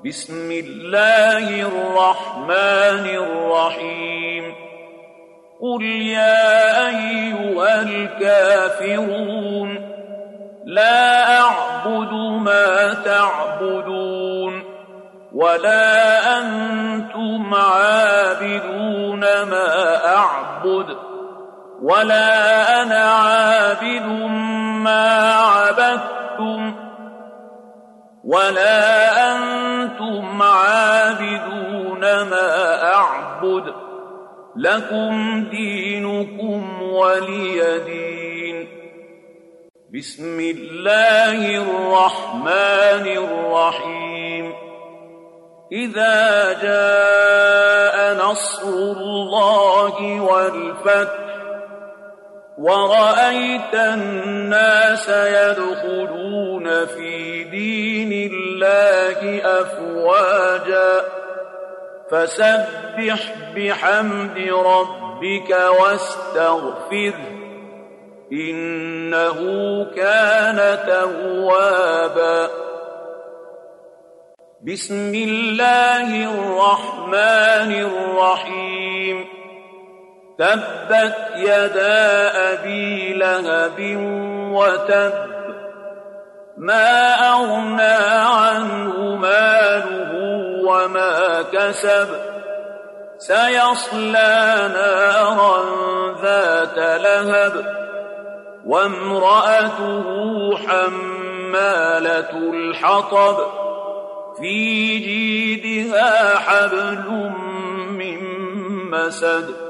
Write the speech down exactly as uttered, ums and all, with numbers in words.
بسم الله الرحمن الرحيم قل يا أيها الكافرون لا أعبد ما تعبدون ولا أنتم عابدون ما أعبد ولا أنا عابد ما عبدتم ولا أنتم عابدون ما أعبد لكم دينكم ولي دين. بسم الله الرحمن الرحيم إذا جاء نصر الله والفتح ورأيت الناس يدخلون في دين الله أفواجا فسبح بحمد ربك واستغفره إنه كان توابا. بسم الله الرحمن الرحيم تبت يدا أبي لهب وتب ما أغنى عنه ماله وما كسب سيصلى نارا ذات لهب وامرأته حمالة الحطب في جيدها حبل من مسد